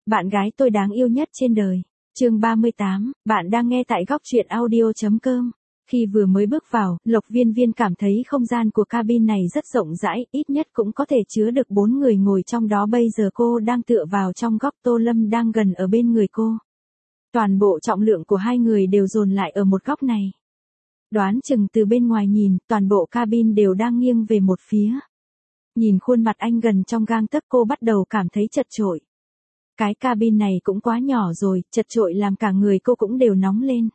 Bạn gái tôi đáng yêu nhất trên đời. Chương 38, bạn đang nghe tại góc truyện audio.com. Khi vừa mới bước vào, Lộc Viên Viên cảm thấy không gian của cabin này rất rộng rãi, ít nhất cũng có thể chứa được 4 người ngồi trong đó. Bây giờ cô đang tựa vào trong góc, Tô Lâm đang gần ở bên người cô. Toàn bộ trọng lượng của hai người đều dồn lại ở một góc này. Đoán chừng từ bên ngoài nhìn, toàn bộ cabin đều đang nghiêng về một phía. Nhìn khuôn mặt anh gần trong gang tấc, cô bắt đầu cảm thấy chật chội. Cái cabin này cũng quá nhỏ rồi, chật chội làm cả người cô cũng đều nóng lên.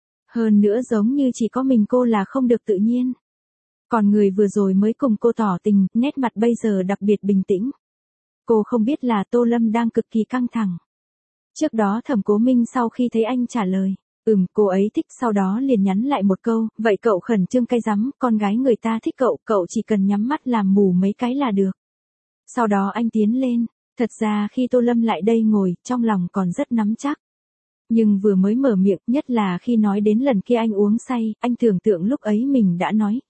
Hơn nữa giống như chỉ có mình cô là không được tự nhiên. Còn người vừa rồi mới cùng cô tỏ tình, nét mặt bây giờ đặc biệt bình tĩnh. Cô không biết là Tô Lâm đang cực kỳ căng thẳng. Trước đó Thẩm Cố Minh sau khi thấy anh trả lời, cô ấy thích, sau đó liền nhắn lại một câu, vậy cậu khẩn trương cái rắm, con gái người ta thích cậu chỉ cần nhắm mắt làm mù mấy cái là được. Sau đó anh tiến lên, thật ra khi Tô Lâm lại đây ngồi, trong lòng còn rất nắm chắc. Nhưng vừa mới mở miệng, nhất là khi nói đến lần kia anh uống say, anh tưởng tượng lúc ấy mình đã nói,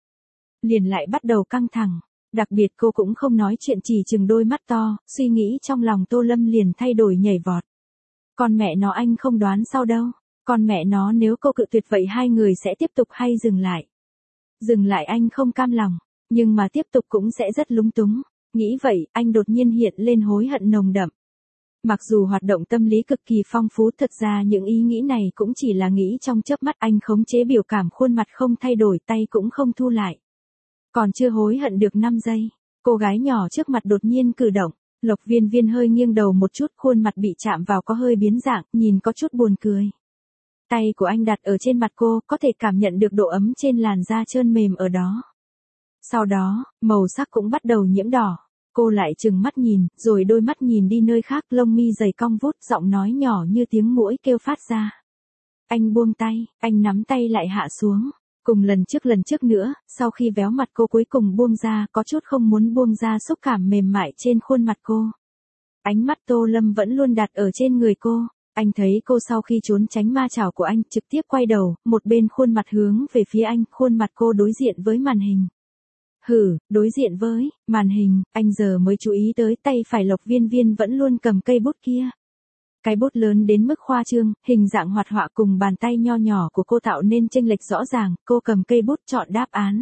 liền lại bắt đầu căng thẳng. Đặc biệt cô cũng không nói chuyện, chỉ chừng đôi mắt to, suy nghĩ trong lòng Tô Lâm liền thay đổi nhảy vọt. Con mẹ nó, anh không đoán sau đâu. Con mẹ nó, nếu cô cự tuyệt vậy hai người sẽ tiếp tục hay dừng lại? Dừng lại anh không cam lòng, nhưng mà tiếp tục cũng sẽ rất lúng túng. Nghĩ vậy, anh đột nhiên hiện lên hối hận nồng đậm. Mặc dù hoạt động tâm lý cực kỳ phong phú, thật ra những ý nghĩ này cũng chỉ là nghĩ trong chớp mắt. Anh khống chế biểu cảm, khuôn mặt không thay đổi, tay cũng không thu lại. Còn chưa hối hận được 5 giây, cô gái nhỏ trước mặt đột nhiên cử động. Lộc Viên Viên hơi nghiêng đầu một chút, khuôn mặt bị chạm vào có hơi biến dạng, nhìn có chút buồn cười. Tay của anh đặt ở trên mặt cô, có thể cảm nhận được độ ấm trên làn da trơn mềm ở đó. Sau đó, màu sắc cũng bắt đầu nhiễm đỏ. Cô lại trừng mắt nhìn, rồi đôi mắt nhìn đi nơi khác, lông mi dày cong vút, giọng nói nhỏ như tiếng muỗi kêu phát ra. Anh buông tay, anh nắm tay lại hạ xuống. Cùng lần trước nữa, sau khi véo mặt cô cuối cùng buông ra, có chút không muốn buông ra xúc cảm mềm mại trên khuôn mặt cô. Ánh mắt Tô Lâm vẫn luôn đặt ở trên người cô. Anh thấy cô sau khi trốn tránh ma chảo của anh, trực tiếp quay đầu, một bên khuôn mặt hướng về phía anh, khuôn mặt cô đối diện với màn hình. Đối diện với màn hình, anh giờ mới chú ý tới tay phải Lộc Viên Viên vẫn luôn cầm cây bút kia. Cái bút lớn đến mức khoa trương, hình dạng hoạt họa cùng bàn tay nho nhỏ của cô tạo nên chênh lệch rõ ràng. Cô cầm cây bút chọn đáp án.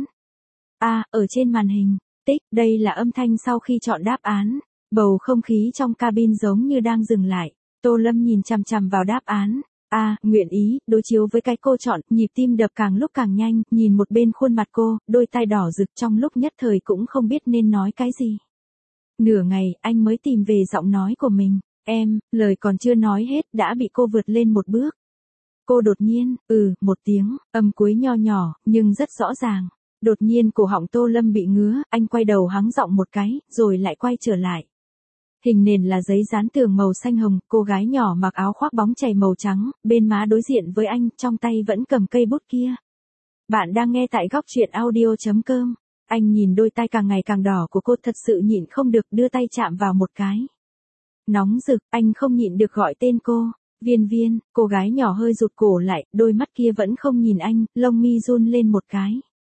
Ở trên màn hình, tích, đây là âm thanh sau khi chọn đáp án. Bầu không khí trong cabin giống như đang dừng lại. Tô Lâm nhìn chằm chằm vào đáp án. Nguyện ý, đối chiếu với cái cô chọn, nhịp tim đập càng lúc càng nhanh, nhìn một bên khuôn mặt cô, đôi tai đỏ rực, trong lúc nhất thời cũng không biết nên nói cái gì. Nửa ngày, anh mới tìm về giọng nói của mình. Em, lời còn chưa nói hết, đã bị cô vượt lên một bước. Cô đột nhiên, một tiếng, âm cuối nho nhỏ, nhưng rất rõ ràng. Đột nhiên cổ họng Tô Lâm bị ngứa, anh quay đầu hắng giọng một cái, rồi lại quay trở lại. Hình nền là giấy dán tường màu xanh hồng, cô gái nhỏ mặc áo khoác bóng chày màu trắng, bên má đối diện với anh, trong tay vẫn cầm cây bút kia. Bạn đang nghe tại góc truyện audio.com. Anh nhìn đôi tay càng ngày càng đỏ của cô, thật sự nhịn không được, đưa tay chạm vào một cái. Nóng rực, anh không nhịn được gọi tên cô. Viên Viên, cô gái nhỏ hơi rụt cổ lại, đôi mắt kia vẫn không nhìn anh, lông mi run lên một cái.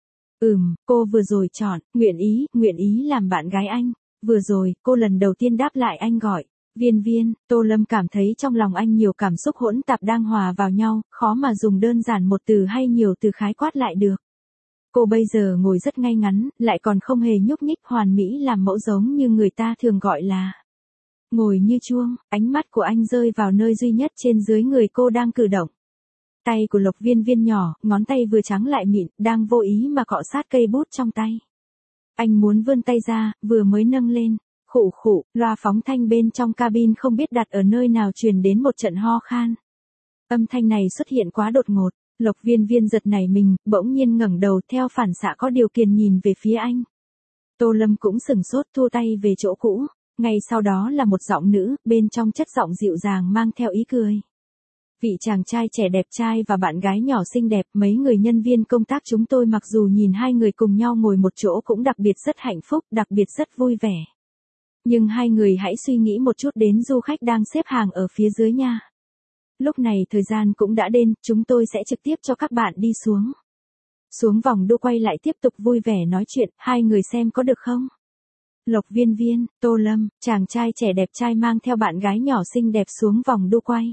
Cô vừa rồi chọn, nguyện ý làm bạn gái anh. Vừa rồi, cô lần đầu tiên đáp lại anh gọi. Viên Viên, Tô Lâm cảm thấy trong lòng anh nhiều cảm xúc hỗn tạp đang hòa vào nhau, khó mà dùng đơn giản một từ hay nhiều từ khái quát lại được. Cô bây giờ ngồi rất ngay ngắn, lại còn không hề nhúc nhích, hoàn mỹ làm mẫu, giống như người ta thường gọi là ngồi như chuông. Ánh mắt của anh rơi vào nơi duy nhất trên dưới người cô đang cử động. Tay của Lộc Viên Viên nhỏ, ngón tay vừa trắng lại mịn, đang vô ý mà cọ sát cây bút trong tay. Anh muốn vươn tay ra, vừa mới nâng lên. Khụ, loa phóng thanh bên trong cabin không biết đặt ở nơi nào truyền đến một trận ho khan. Âm thanh này xuất hiện quá đột ngột. Lộc Viên Viên giật nảy mình, bỗng nhiên ngẩng đầu, theo phản xạ có điều kiện nhìn về phía anh. Tô Lâm cũng sửng sốt, thua tay về chỗ cũ. Ngay sau đó là một giọng nữ, bên trong chất giọng dịu dàng mang theo ý cười. Vị chàng trai trẻ đẹp trai và bạn gái nhỏ xinh đẹp, mấy người nhân viên công tác chúng tôi mặc dù nhìn hai người cùng nhau ngồi một chỗ cũng đặc biệt rất hạnh phúc, đặc biệt rất vui vẻ. Nhưng hai người hãy suy nghĩ một chút đến du khách đang xếp hàng ở phía dưới nha. Lúc này thời gian cũng đã đến, chúng tôi sẽ trực tiếp cho các bạn đi xuống. Xuống vòng đua quay lại tiếp tục vui vẻ nói chuyện, hai người xem có được không? Lộc Viên Viên, Tô Lâm, chàng trai trẻ đẹp trai mang theo bạn gái nhỏ xinh đẹp xuống vòng đu quay.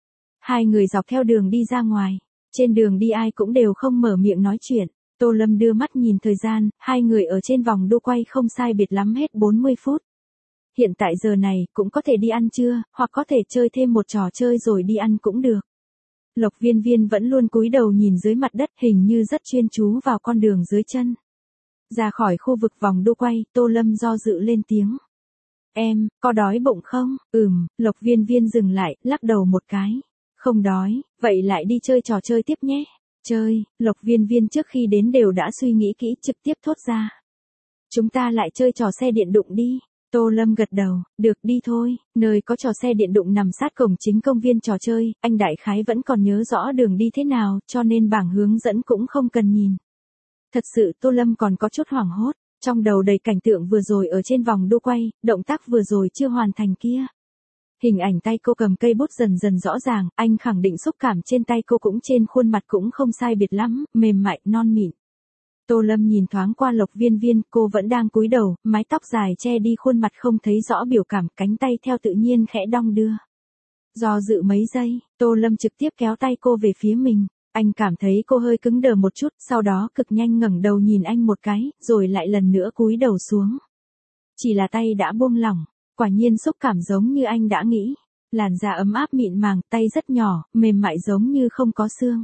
Hai người dọc theo đường đi ra ngoài. Trên đường đi ai cũng đều không mở miệng nói chuyện. Tô Lâm đưa mắt nhìn thời gian, hai người ở trên vòng đu quay không sai biệt lắm hết 40 phút. Hiện tại giờ này cũng có thể đi ăn trưa, hoặc có thể chơi thêm một trò chơi rồi đi ăn cũng được. Lộc Viên Viên vẫn luôn cúi đầu nhìn dưới mặt đất, hình như rất chuyên chú vào con đường dưới chân. Ra khỏi khu vực vòng đu quay, Tô Lâm do dự lên tiếng. Em, có đói bụng không? Lộc Viên Viên dừng lại, lắc đầu một cái. Không đói, vậy lại đi chơi trò chơi tiếp nhé. Chơi, Lộc Viên Viên trước khi đến đều đã suy nghĩ kỹ trực tiếp thốt ra. Chúng ta lại chơi trò xe điện đụng đi. Tô Lâm gật đầu, được đi thôi, nơi có trò xe điện đụng nằm sát cổng chính công viên trò chơi, anh đại khái vẫn còn nhớ rõ đường đi thế nào, cho nên bảng hướng dẫn cũng không cần nhìn. Thật sự Tô Lâm còn có chút hoảng hốt, trong đầu đầy cảnh tượng vừa rồi ở trên vòng đu quay, động tác vừa rồi chưa hoàn thành kia. Hình ảnh tay cô cầm cây bút dần dần rõ ràng, anh khẳng định xúc cảm trên tay cô cũng trên khuôn mặt cũng không sai biệt lắm, mềm mại, non mịn. Tô Lâm nhìn thoáng qua Lộc Viên Viên, cô vẫn đang cúi đầu, mái tóc dài che đi khuôn mặt không thấy rõ biểu cảm, cánh tay theo tự nhiên khẽ đong đưa. Do dự mấy giây, Tô Lâm trực tiếp kéo tay cô về phía mình. Anh cảm thấy cô hơi cứng đờ một chút, sau đó cực nhanh ngẩng đầu nhìn anh một cái, rồi lại lần nữa cúi đầu xuống. Chỉ là tay đã buông lỏng, quả nhiên xúc cảm giống như anh đã nghĩ. Làn da ấm áp mịn màng, tay rất nhỏ, mềm mại giống như không có xương.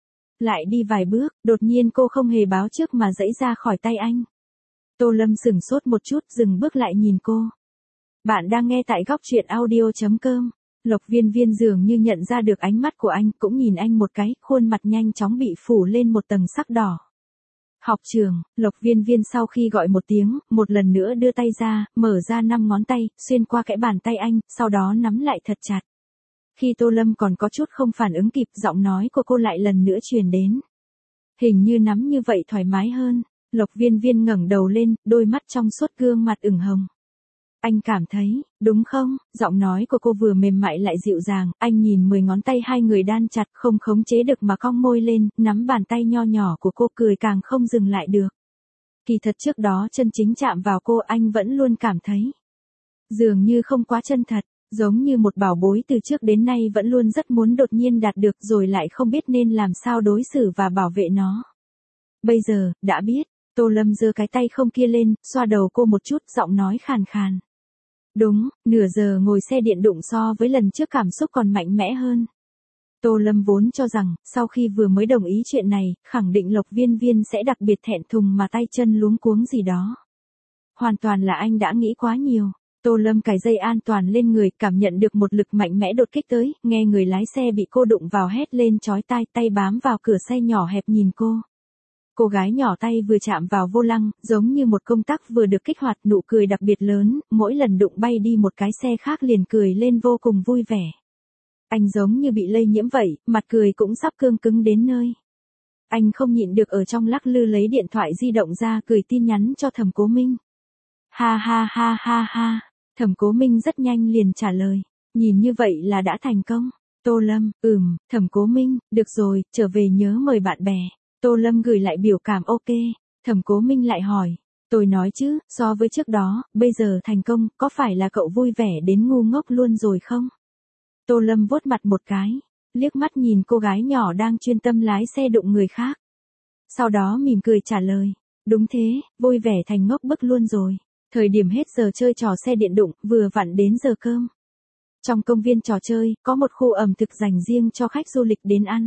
Lại đi vài bước, đột nhiên cô không hề báo trước mà giãy ra khỏi tay anh. Tô Lâm sửng sốt một chút, dừng bước lại nhìn cô. Bạn đang nghe tại góc truyện audio.com. Lộc Viên Viên dường như nhận ra được ánh mắt của anh, cũng nhìn anh một cái, khuôn mặt nhanh chóng bị phủ lên một tầng sắc đỏ. Học trường, Lộc Viên Viên sau khi gọi một tiếng, một lần nữa đưa tay ra, mở ra 5 ngón tay, xuyên qua kẽ bàn tay anh, sau đó nắm lại thật chặt. Khi Tô Lâm còn có chút không phản ứng kịp, giọng nói của cô lại lần nữa truyền đến. Hình như nắm như vậy thoải mái hơn. Lộc Viên Viên ngẩng đầu lên, đôi mắt trong suốt gương mặt ửng hồng. Anh cảm thấy, đúng không? Giọng nói của cô vừa mềm mại lại dịu dàng, anh nhìn 10 ngón tay hai người đan chặt không khống chế được mà cong môi lên, nắm bàn tay nho nhỏ của cô cười càng không dừng lại được. Kỳ thật trước đó chân chính chạm vào cô anh vẫn luôn cảm thấy. Dường như không quá chân thật, giống như một bảo bối từ trước đến nay vẫn luôn rất muốn đột nhiên đạt được rồi lại không biết nên làm sao đối xử và bảo vệ nó. Bây giờ, đã biết, Tô Lâm giơ cái tay không kia lên, xoa đầu cô một chút, giọng nói khàn khàn. Đúng, nửa giờ ngồi xe điện đụng so với lần trước cảm xúc còn mạnh mẽ hơn. Tô Lâm vốn cho rằng, sau khi vừa mới đồng ý chuyện này, khẳng định Lộc Viên Viên sẽ đặc biệt thẹn thùng mà tay chân luống cuống gì đó. Hoàn toàn là anh đã nghĩ quá nhiều. Tô Lâm cài dây an toàn lên người, cảm nhận được một lực mạnh mẽ đột kích tới, nghe người lái xe bị cô đụng vào hét lên chói tai, tay bám vào cửa xe nhỏ hẹp nhìn cô. Cô gái nhỏ tay vừa chạm vào vô lăng, giống như một công tắc vừa được kích hoạt, nụ cười đặc biệt lớn, mỗi lần đụng bay đi một cái xe khác liền cười lên vô cùng vui vẻ. Anh giống như bị lây nhiễm vậy, mặt cười cũng sắp cương cứng đến nơi. Anh không nhịn được ở trong lắc lư lấy điện thoại di động ra gửi tin nhắn cho Thẩm Cố Minh. Ha ha ha ha ha, Thẩm Cố Minh rất nhanh liền trả lời, nhìn như vậy là đã thành công. Tô Lâm, Thẩm Cố Minh, được rồi, trở về nhớ mời bạn bè. Tô Lâm gửi lại biểu cảm ok, Thẩm Cố Minh lại hỏi, tôi nói chứ, so với trước đó, bây giờ thành công, có phải là cậu vui vẻ đến ngu ngốc luôn rồi không? Tô Lâm vuốt mặt một cái, liếc mắt nhìn cô gái nhỏ đang chuyên tâm lái xe đụng người khác. Sau đó mỉm cười trả lời, đúng thế, vui vẻ thành ngốc bức luôn rồi. Thời điểm hết giờ chơi trò xe điện đụng, vừa vặn đến giờ cơm. Trong công viên trò chơi, có một khu ẩm thực dành riêng cho khách du lịch đến ăn.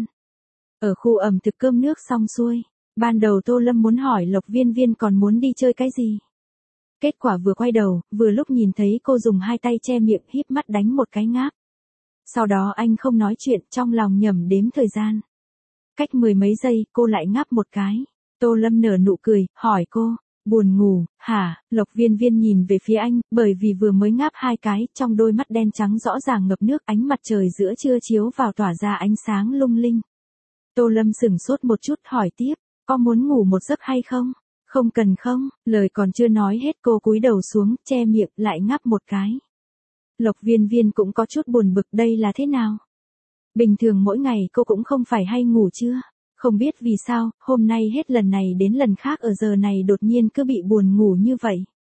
Ở khu ẩm thực cơm nước xong xuôi, ban đầu Tô Lâm muốn hỏi Lộc Viên Viên còn muốn đi chơi cái gì. Kết quả vừa quay đầu, vừa lúc nhìn thấy cô dùng hai tay che miệng híp mắt đánh một cái ngáp. Sau đó anh không nói chuyện, trong lòng nhẩm đếm thời gian. Cách 10 mấy giây, cô lại ngáp một cái. Tô Lâm nở nụ cười, hỏi cô, buồn ngủ, hả? Lộc Viên Viên nhìn về phía anh, bởi vì vừa mới ngáp hai cái, trong đôi mắt đen trắng rõ ràng ngập nước, ánh mặt trời giữa trưa chiếu vào tỏa ra ánh sáng lung linh. Tô Lâm sửng sốt một chút hỏi tiếp, có muốn ngủ một giấc hay không? Không cần không, lời còn chưa nói hết cô cúi đầu xuống, che miệng, lại ngáp một cái. Lộc Viên Viên cũng có chút buồn bực đây là thế nào? Bình thường mỗi ngày cô cũng không phải hay ngủ chưa? Không biết vì sao, hôm nay hết lần này đến lần khác ở giờ này đột nhiên cứ bị buồn ngủ như vậy.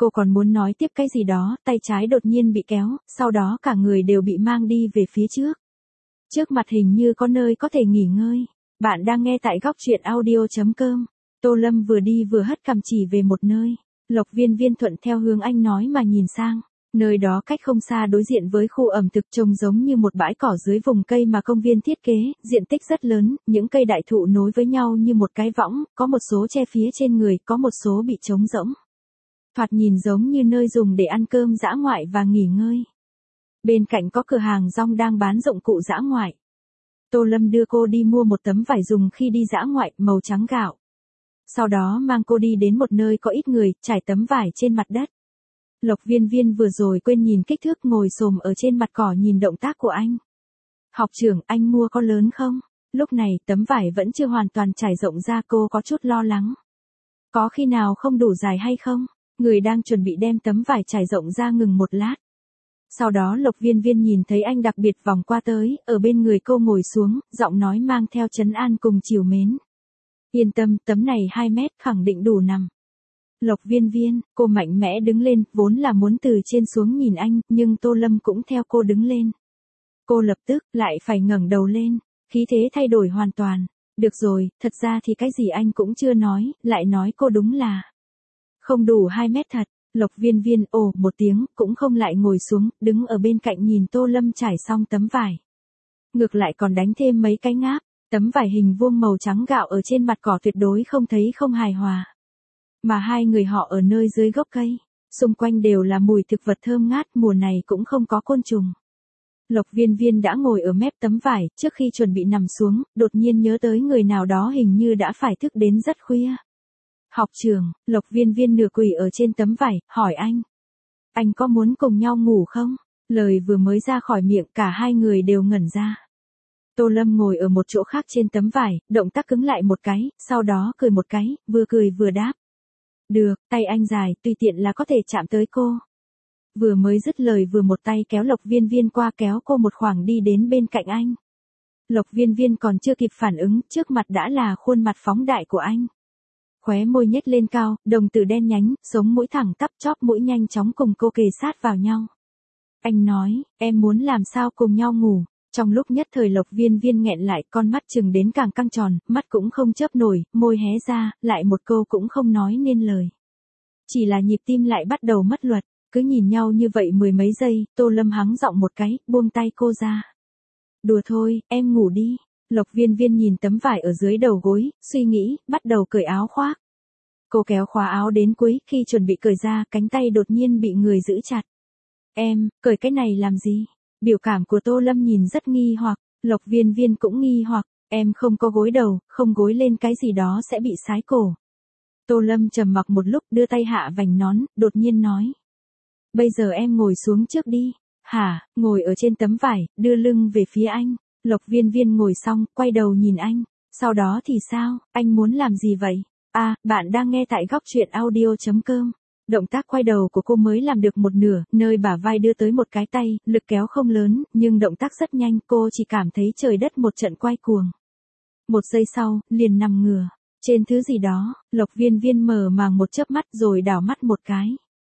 Cô còn muốn nói tiếp cái gì đó, tay trái đột nhiên bị kéo, sau đó cả người đều bị mang đi về phía trước. Trước mặt hình như có nơi có thể nghỉ ngơi. Bạn đang nghe tại góc truyện audio.com. Tô Lâm vừa đi vừa hất cằm chỉ về một nơi. Lộc Viên Viên thuận theo hướng anh nói mà nhìn sang. Nơi đó cách không xa đối diện với khu ẩm thực trông giống như một bãi cỏ dưới vùng cây mà công viên thiết kế, diện tích rất lớn, những cây đại thụ nối với nhau như một cái võng, có một số che phía trên người, có một số bị trống rỗng. Thoạt nhìn giống như nơi dùng để ăn cơm dã ngoại và nghỉ ngơi. Bên cạnh có cửa hàng rong đang bán dụng cụ dã ngoại. Tô Lâm đưa cô đi mua một tấm vải dùng khi đi dã ngoại màu trắng gạo. Sau đó mang cô đi đến một nơi có ít người, trải tấm vải trên mặt đất. Lộc Viên Viên vừa rồi quên nhìn kích thước ngồi xổm ở trên mặt cỏ nhìn động tác của anh. Học trưởng, anh mua có lớn không? Lúc này tấm vải vẫn chưa hoàn toàn trải rộng ra, cô có chút lo lắng. Có khi nào không đủ dài hay không? Người đang chuẩn bị đem tấm vải trải rộng ra ngừng một lát. Sau đó Lộc Viên Viên nhìn thấy anh đặc biệt vòng qua tới, ở bên người cô ngồi xuống, giọng nói mang theo trấn an cùng trìu mến. Yên tâm, tấm này 2 mét khẳng định đủ nằm. Lộc Viên Viên, cô mạnh mẽ đứng lên, vốn là muốn từ trên xuống nhìn anh, nhưng Tô Lâm cũng theo cô đứng lên. Cô lập tức lại phải ngẩng đầu lên, khí thế thay đổi hoàn toàn. Được rồi, thật ra thì cái gì anh cũng chưa nói, lại nói cô đúng là không đủ 2 mét thật. Lộc Viên Viên ồ một tiếng, cũng không lại ngồi xuống, đứng ở bên cạnh nhìn Tô Lâm trải xong tấm vải. Ngược lại còn đánh thêm mấy cái ngáp, tấm vải hình vuông màu trắng gạo ở trên mặt cỏ tuyệt đối không thấy không hài hòa. Mà hai người họ ở nơi dưới gốc cây, xung quanh đều là mùi thực vật thơm ngát, mùa này cũng không có côn trùng. Lộc Viên Viên đã ngồi ở mép tấm vải, trước khi chuẩn bị nằm xuống, đột nhiên nhớ tới người nào đó hình như đã phải thức đến rất khuya. Học trưởng, Lộc Viên Viên nửa quỳ ở trên tấm vải, hỏi anh. Anh có muốn cùng nhau ngủ không? Lời vừa mới ra khỏi miệng, cả hai người đều ngẩn ra. Tô Lâm ngồi ở một chỗ khác trên tấm vải, động tác cứng lại một cái, sau đó cười một cái, vừa cười vừa đáp. Được, tay anh dài, tùy tiện là có thể chạm tới cô. Vừa mới dứt lời vừa một tay kéo Lộc Viên Viên qua, kéo cô một khoảng đi đến bên cạnh anh. Lộc Viên Viên còn chưa kịp phản ứng, trước mặt đã là khuôn mặt phóng đại của anh. Khóe môi nhếch lên cao, đồng tử đen nhánh, sống mũi thẳng tắp, chóp mũi nhanh chóng cùng cô kề sát vào nhau. Anh nói, em muốn làm sao cùng nhau ngủ. Trong lúc nhất thời Lộc Viên Viên nghẹn lại, con mắt chừng đến càng căng tròn, mắt cũng không chớp nổi, môi hé ra, lại một câu cũng không nói nên lời. Chỉ là nhịp tim lại bắt đầu mất luật, cứ nhìn nhau như vậy mười mấy giây, Tô Lâm hắng giọng một cái, buông tay cô ra. Đùa thôi, em ngủ đi. Lộc Viên Viên nhìn tấm vải ở dưới đầu gối, suy nghĩ, bắt đầu cởi áo khoác. Cô kéo khóa áo đến cuối, khi chuẩn bị cởi ra, cánh tay đột nhiên bị người giữ chặt. Em, cởi cái này làm gì? Biểu cảm của Tô Lâm nhìn rất nghi hoặc, Lộc Viên Viên cũng nghi hoặc, em không có gối đầu, không gối lên cái gì đó sẽ bị sái cổ. Tô Lâm trầm mặc một lúc, đưa tay hạ vành nón, đột nhiên nói. Bây giờ em ngồi xuống trước đi. Hả, ngồi ở trên tấm vải, đưa lưng về phía anh. Lộc Viên Viên ngồi xong, quay đầu nhìn anh. Sau đó thì sao, anh muốn làm gì vậy? À, bạn đang nghe tại góc truyện audio.com. Động tác quay đầu của cô mới làm được một nửa, nơi bả vai đưa tới một cái tay, lực kéo không lớn, nhưng động tác rất nhanh, cô chỉ cảm thấy trời đất một trận quay cuồng. Một giây sau, liền nằm ngửa. Trên thứ gì đó, Lộc Viên Viên mở màng một chớp mắt rồi đảo mắt một cái.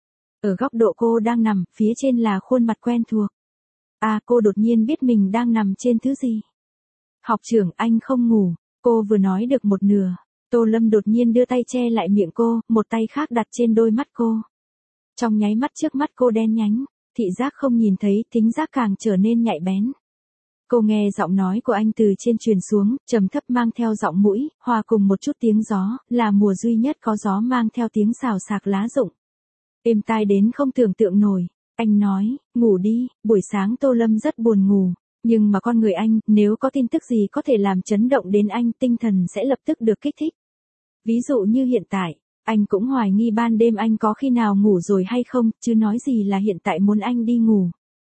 Ở góc độ cô đang nằm, phía trên là khuôn mặt quen thuộc. À, cô đột nhiên biết mình đang nằm trên thứ gì. Học trưởng, anh không ngủ. Cô vừa nói được một nửa. Tô Lâm đột nhiên đưa tay che lại miệng cô, một tay khác đặt trên đôi mắt cô. Trong nháy mắt trước mắt cô đen nhánh, thị giác không nhìn thấy, thính giác càng trở nên nhạy bén. Cô nghe giọng nói của anh từ trên truyền xuống, trầm thấp mang theo giọng mũi, hòa cùng một chút tiếng gió, là mùa duy nhất có gió mang theo tiếng xào xạc lá rụng. Êm tai đến không tưởng tượng nổi. Anh nói, ngủ đi, buổi sáng Tô Lâm rất buồn ngủ. Nhưng mà con người anh, nếu có tin tức gì có thể làm chấn động đến anh, tinh thần sẽ lập tức được kích thích. Ví dụ như hiện tại, anh cũng hoài nghi ban đêm anh có khi nào ngủ rồi hay không, chứ nói gì là hiện tại muốn anh đi ngủ.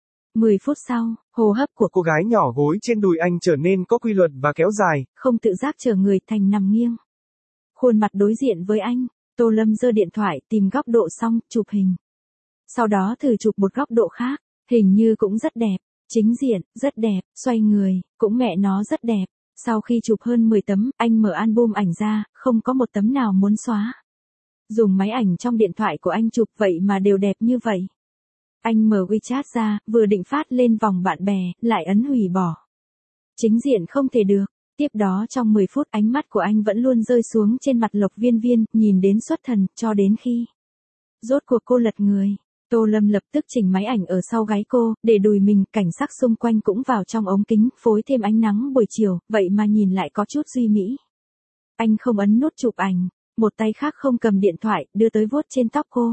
10 phút sau, hô hấp của cô gái nhỏ gối trên đùi anh trở nên có quy luật và kéo dài. Không tự giác trở người thành nằm nghiêng. Khuôn mặt đối diện với anh, Tô Lâm giơ điện thoại tìm góc độ xong, chụp hình. Sau đó thử chụp một góc độ khác, hình như cũng rất đẹp. Chính diện, rất đẹp, xoay người, cũng mẹ nó rất đẹp. Sau khi chụp hơn 10 tấm, anh mở album ảnh ra, không có một tấm nào muốn xóa. Dùng máy ảnh trong điện thoại của anh chụp vậy mà đều đẹp như vậy. Anh mở WeChat ra, vừa định phát lên vòng bạn bè, lại ấn hủy bỏ. Chính diện không thể được. Tiếp đó trong 10 phút ánh mắt của anh vẫn luôn rơi xuống trên mặt Lộc Viên Viên, nhìn đến xuất thần, cho đến khi rốt cuộc cô lật người. Tô Lâm lập tức chỉnh máy ảnh ở sau gáy cô, để đùi mình, cảnh sắc xung quanh cũng vào trong ống kính, phối thêm ánh nắng buổi chiều, vậy mà nhìn lại có chút duy mỹ. Anh không ấn nút chụp ảnh, một tay khác không cầm điện thoại, đưa tới vuốt trên tóc cô.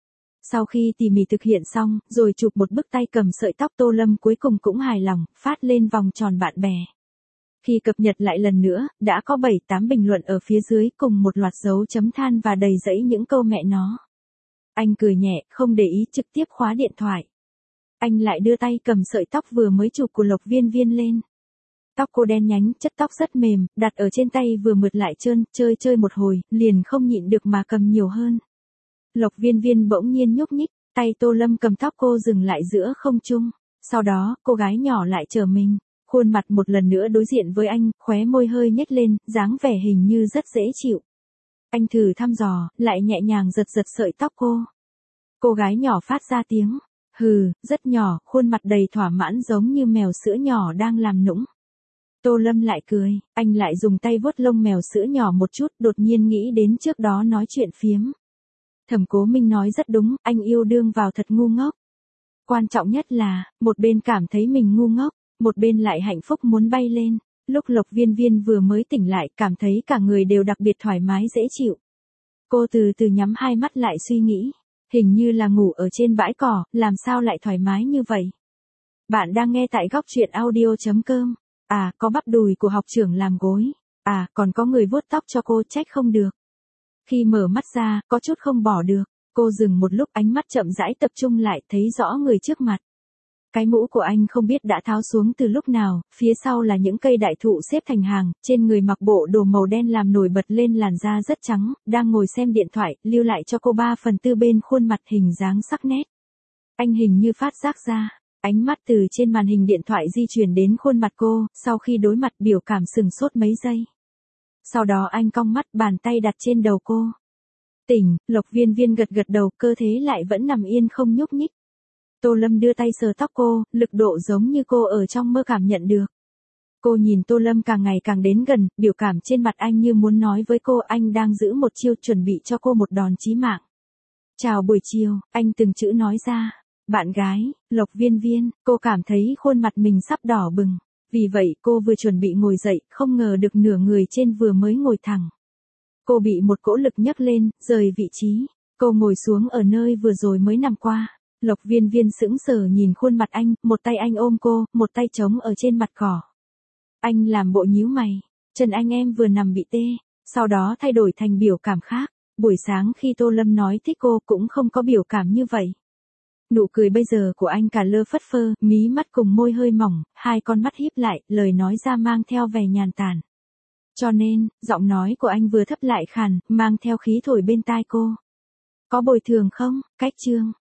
Sau khi tỉ mỉ thực hiện xong, rồi chụp một bức tay cầm sợi tóc, Tô Lâm cuối cùng cũng hài lòng, phát lên vòng tròn bạn bè. Khi cập nhật lại lần nữa, đã có 7-8 bình luận ở phía dưới cùng một loạt dấu chấm than và đầy dẫy những câu mẹ nó. Anh cười nhẹ, không để ý, trực tiếp khóa điện thoại. Anh lại đưa tay cầm sợi tóc vừa mới chụp của Lộc Viên Viên lên. Tóc cô đen nhánh, chất tóc rất mềm, đặt ở trên tay vừa mượt lại trơn, chơi một hồi, liền không nhịn được mà cầm nhiều hơn. Lộc Viên Viên bỗng nhiên nhúc nhích, tay Tô Lâm cầm tóc cô dừng lại giữa không trung. Sau đó, cô gái nhỏ lại trở mình, khuôn mặt một lần nữa đối diện với anh, khóe môi hơi nhếch lên, dáng vẻ hình như rất dễ chịu. Anh thử thăm dò, lại nhẹ nhàng giật sợi tóc cô. Cô gái nhỏ phát ra tiếng hừ, rất nhỏ, khuôn mặt đầy thỏa mãn giống như mèo sữa nhỏ đang làm nũng. Tô Lâm lại cười, anh lại dùng tay vuốt lông mèo sữa nhỏ một chút, đột nhiên nghĩ đến trước đó nói chuyện phiếm. Thẩm Cố Minh nói rất đúng, anh yêu đương vào thật ngu ngốc. Quan trọng nhất là, một bên cảm thấy mình ngu ngốc, một bên lại hạnh phúc muốn bay lên. Lúc Lộc Viên Viên vừa mới tỉnh lại, cảm thấy cả người đều đặc biệt thoải mái dễ chịu. Cô từ từ nhắm hai mắt lại suy nghĩ, hình như là ngủ ở trên bãi cỏ, làm sao lại thoải mái như vậy. Bạn đang nghe tại góc truyện audio.com. À, có bắp đùi của học trưởng làm gối. À, còn có người vuốt tóc cho cô, trách không được. Khi mở mắt ra, có chút không bỏ được. Cô dừng một lúc, ánh mắt chậm rãi tập trung lại, thấy rõ người trước mặt. Cái mũ của anh không biết đã tháo xuống từ lúc nào, phía sau là những cây đại thụ xếp thành hàng, trên người mặc bộ đồ màu đen làm nổi bật lên làn da rất trắng, đang ngồi xem điện thoại, lưu lại cho cô 3/4 bên khuôn mặt hình dáng sắc nét. Anh hình như phát giác ra, ánh mắt từ trên màn hình điện thoại di chuyển đến khuôn mặt cô, sau khi đối mặt biểu cảm sừng sốt mấy giây. Sau đó anh cong mắt, bàn tay đặt trên đầu cô. Tỉnh, Lộc Viên Viên gật đầu, cơ thể lại vẫn nằm yên không nhúc nhích. Tô Lâm đưa tay sờ tóc cô, lực độ giống như cô ở trong mơ cảm nhận được. Cô nhìn Tô Lâm càng ngày càng đến gần, biểu cảm trên mặt anh như muốn nói với cô anh đang giữ một chiêu chuẩn bị cho cô một đòn chí mạng. Chào buổi chiều, anh từng chữ nói ra. Bạn gái, Lộc Viên Viên, cô cảm thấy khuôn mặt mình sắp đỏ bừng. Vì vậy cô vừa chuẩn bị ngồi dậy, không ngờ được nửa người trên vừa mới ngồi thẳng. Cô bị một cỗ lực nhấc lên, rời vị trí. Cô ngồi xuống ở nơi vừa rồi mới nằm qua. Lộc Viên Viên sững sờ nhìn khuôn mặt anh, một tay anh ôm cô, một tay chống ở trên mặt cỏ. Anh làm bộ nhíu mày, chân anh em vừa nằm bị tê, sau đó thay đổi thành biểu cảm khác. Buổi sáng khi Tô Lâm nói thích cô cũng không có biểu cảm như vậy. Nụ cười bây giờ của anh cả lơ phất phơ, mí mắt cùng môi hơi mỏng, hai con mắt híp lại, lời nói ra mang theo vẻ nhàn tản. Cho nên, giọng nói của anh vừa thấp lại khàn, mang theo khí thổi bên tai cô. Có bồi thường không? Cách chương.